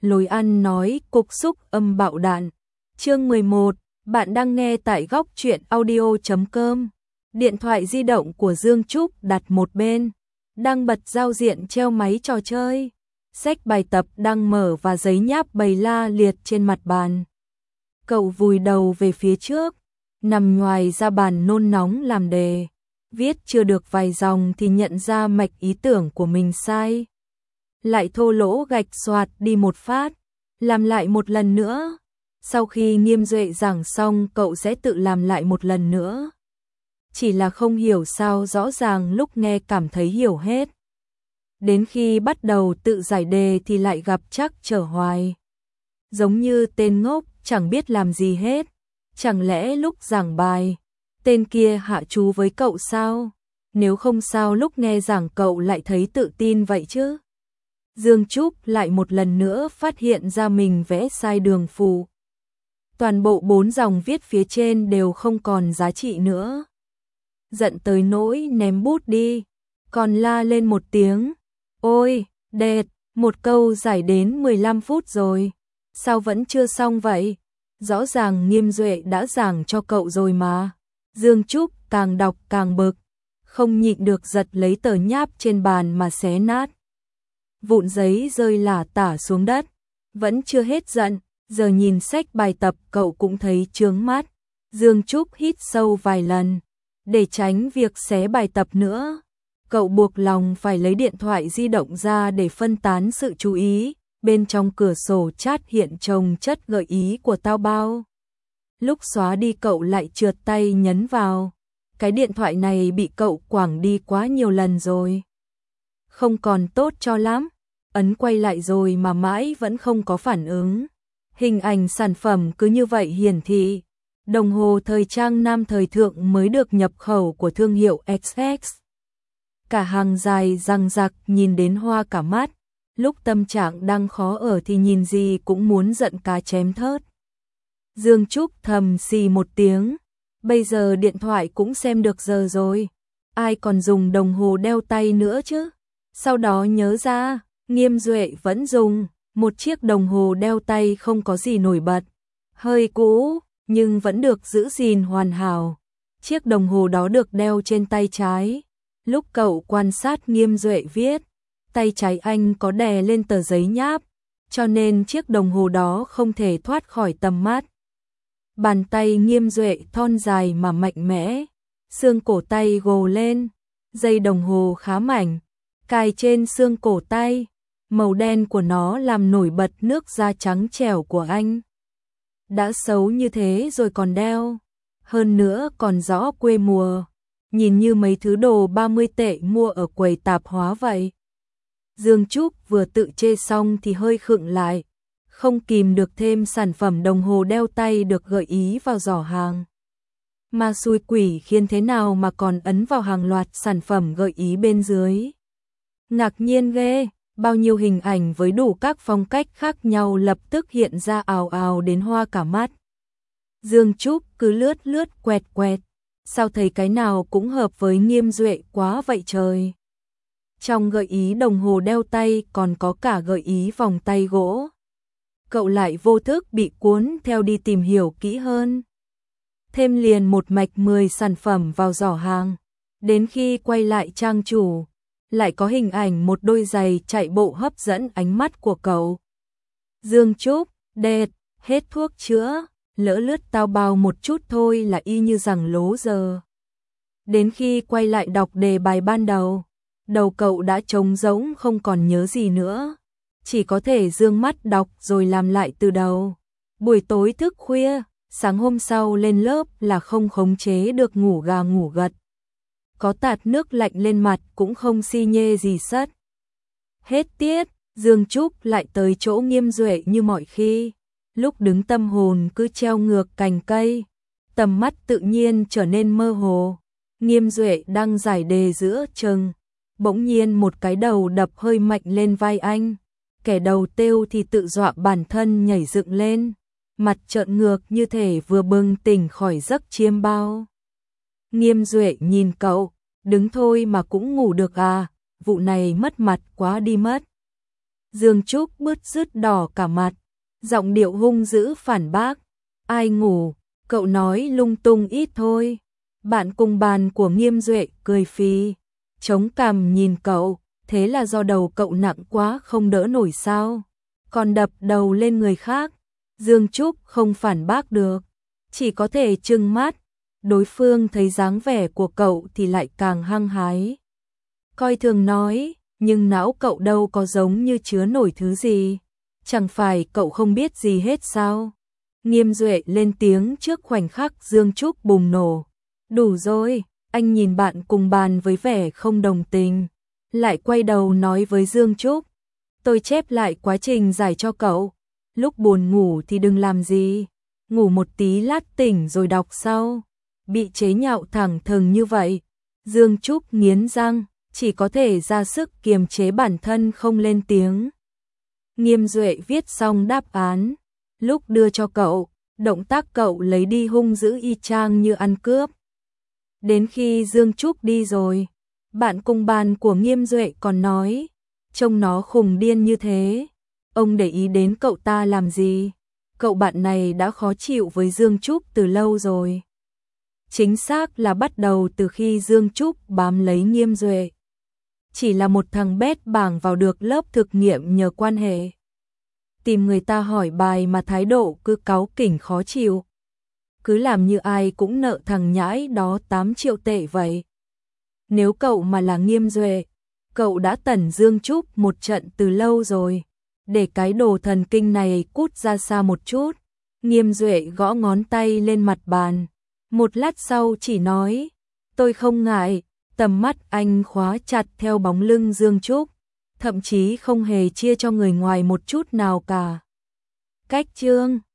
Lối ăn nói cục xúc âm bạo đạn. Chương 11, bạn đang nghe tại góc truyện audio.com. Điện thoại di động của Dương Trúc đặt một bên, đang bật giao diện treo máy trò chơi. Sách bài tập đang mở và giấy nháp bày la liệt trên mặt bàn. Cậu vùi đầu về phía trước, nằm ngoài ra bàn nôn nóng làm đề. Viết chưa được vài dòng thì nhận ra mạch ý tưởng của mình sai. Lại thô lỗ gạch xoạt đi một phát, làm lại một lần nữa. Sau khi Nghiêm Duệ giảng xong cậu sẽ tự làm lại một lần nữa. Chỉ là không hiểu sao rõ ràng lúc nghe cảm thấy hiểu hết. Đến khi bắt đầu tự giải đề thì lại gặp trắc trở hoài. Giống như tên ngốc chẳng biết làm gì hết. Chẳng lẽ lúc giảng bài, tên kia hạ chú với cậu sao? Nếu không sao lúc nghe giảng cậu lại thấy tự tin vậy chứ? Dương Trúc lại một lần nữa phát hiện ra mình vẽ sai đường phù. Toàn bộ 4 dòng viết phía trên đều không còn giá trị nữa. Giận tới nỗi ném bút đi, còn la lên một tiếng. Ôi, đệt, một câu giải đến 15 phút rồi. Sao vẫn chưa xong vậy? Rõ ràng Nghiêm Duệ đã giảng cho cậu rồi mà. Dương Trúc càng đọc càng bực, không nhịn được giật lấy tờ nháp trên bàn mà xé nát. Vụn giấy rơi lả tả xuống đất. Vẫn chưa hết giận, giờ nhìn sách bài tập cậu cũng thấy chướng mắt. Dương Trúc hít sâu vài lần, để tránh việc xé bài tập nữa. Cậu buộc lòng phải lấy điện thoại di động ra để phân tán sự chú ý. Bên trong cửa sổ chat hiện chồng chất gợi ý của Tao Bao. Lúc xóa đi cậu lại trượt tay nhấn vào. Cái điện thoại này bị cậu quẳng đi quá nhiều lần rồi. Không còn tốt cho lắm. Ấn quay lại rồi mà mãi vẫn không có phản ứng. Hình ảnh sản phẩm cứ như vậy hiển thị. Đồng hồ thời trang nam thời thượng mới được nhập khẩu của thương hiệu XX. Cả hàng dài răng rạc nhìn đến hoa cả mắt. Lúc tâm trạng đang khó ở thì nhìn gì cũng muốn giận cá chém thớt. Dương Trúc thầm xì một tiếng. Bây giờ điện thoại cũng xem được giờ rồi. Ai còn dùng đồng hồ đeo tay nữa chứ? Sau đó nhớ ra, Nghiêm Duệ vẫn dùng một chiếc đồng hồ đeo tay không có gì nổi bật. Hơi cũ, nhưng vẫn được giữ gìn hoàn hảo. Chiếc đồng hồ đó được đeo trên tay trái. Lúc cậu quan sát Nghiêm Duệ viết, tay trái anh có đè lên tờ giấy nháp, cho nên chiếc đồng hồ đó không thể thoát khỏi tầm mắt. Bàn tay Nghiêm Duệ thon dài mà mạnh mẽ, xương cổ tay gồ lên, dây đồng hồ khá mảnh, cài trên xương cổ tay, màu đen của nó làm nổi bật nước da trắng trẻo của anh. Đã xấu như thế rồi còn đeo, hơn nữa còn rõ quê mùa, nhìn như mấy thứ đồ 30 tệ mua ở quầy tạp hóa vậy. Dương Trúc vừa tự chê xong thì hơi khựng lại, không kìm được thêm sản phẩm đồng hồ đeo tay được gợi ý vào giỏ hàng. Mà xui quỷ khiến thế nào mà còn ấn vào hàng loạt sản phẩm gợi ý bên dưới. Ngạc nhiên ghê, bao nhiêu hình ảnh với đủ các phong cách khác nhau lập tức hiện ra ào ào đến hoa cả mắt. Dương Trúc cứ lướt lướt quẹt quẹt, sao thấy cái nào cũng hợp với Nghiêm Duệ quá vậy trời. Trong gợi ý đồng hồ đeo tay còn có cả gợi ý vòng tay gỗ. Cậu lại vô thức bị cuốn theo đi tìm hiểu kỹ hơn. Thêm liền một mạch 10 sản phẩm vào giỏ hàng. Đến khi quay lại trang chủ, lại có hình ảnh một đôi giày chạy bộ hấp dẫn ánh mắt của cậu. Dương Trúc, đệt, hết thuốc chữa, lỡ lướt Tao Bao một chút thôi là y như rằng lố giờ. Đến khi quay lại đọc đề bài ban đầu, đầu cậu đã trống rỗng không còn nhớ gì nữa. Chỉ có thể dương mắt đọc rồi làm lại từ đầu. Buổi tối thức khuya, sáng hôm sau lên lớp là không khống chế được ngủ gà ngủ gật. Có tạt nước lạnh lên mặt cũng không si nhê gì sất. Hết tiết, Dương Trúc lại tới chỗ Nghiêm Duệ như mọi khi. Lúc đứng tâm hồn cứ treo ngược cành cây, tầm mắt tự nhiên trở nên mơ hồ. Nghiêm Duệ đang giải đề giữa chừng, bỗng nhiên một cái đầu đập hơi mạnh lên vai anh. Kẻ đầu têu thì tự dọa bản thân nhảy dựng lên, mặt trợn ngược như thể vừa bừng tỉnh khỏi giấc chiêm bao. Nghiêm Duệ nhìn cậu, đứng thôi mà cũng ngủ được à, vụ này mất mặt quá đi mất. Dương Trúc bứt rứt đỏ cả mặt, giọng điệu hung dữ phản bác. Ai ngủ, cậu nói lung tung ít thôi. Bạn cùng bàn của Nghiêm Duệ cười phì, chống cằm nhìn cậu, thế là do đầu cậu nặng quá không đỡ nổi sao? Còn đập đầu lên người khác. Dương Trúc không phản bác được, chỉ có thể trừng mắt. Đối phương thấy dáng vẻ của cậu thì lại càng hăng hái. Coi thường nói, nhưng não cậu đâu có giống như chứa nổi thứ gì. Chẳng phải cậu không biết gì hết sao? Nghiêm Duệ lên tiếng trước khoảnh khắc Dương Trúc bùng nổ. Đủ rồi, anh nhìn bạn cùng bàn với vẻ không đồng tình. Lại quay đầu nói với Dương Trúc. Tôi chép lại quá trình giải cho cậu. Lúc buồn ngủ thì đừng làm gì. Ngủ một tí lát tỉnh rồi đọc sau. Bị chế nhạo thẳng thừng như vậy. Dương Trúc nghiến răng, chỉ có thể ra sức kiềm chế bản thân không lên tiếng. Nghiêm Duệ viết xong đáp án. Lúc đưa cho cậu, động tác cậu lấy đi hung dữ y chang như ăn cướp. Đến khi Dương Trúc đi rồi, bạn cùng bàn của Nghiêm Duệ còn nói, trông nó khùng điên như thế, ông để ý đến cậu ta làm gì? Cậu bạn này đã khó chịu với Dương Trúc từ lâu rồi. Chính xác là bắt đầu từ khi Dương Trúc bám lấy Nghiêm Duệ. Chỉ là một thằng bét bảng vào được lớp thực nghiệm nhờ quan hệ. Tìm người ta hỏi bài mà thái độ cứ cáu kỉnh khó chịu. Cứ làm như ai cũng nợ thằng nhãi đó 8 triệu tệ vậy. Nếu cậu mà là Nghiêm Duệ, cậu đã tẩn Dương Trúc một trận từ lâu rồi. Để cái đồ thần kinh này cút ra xa một chút. Nghiêm Duệ gõ ngón tay lên mặt bàn. Một lát sau chỉ nói, tôi không ngại. Tầm mắt anh khóa chặt theo bóng lưng Dương Trúc, thậm chí không hề chia cho người ngoài một chút nào cả. Cách chương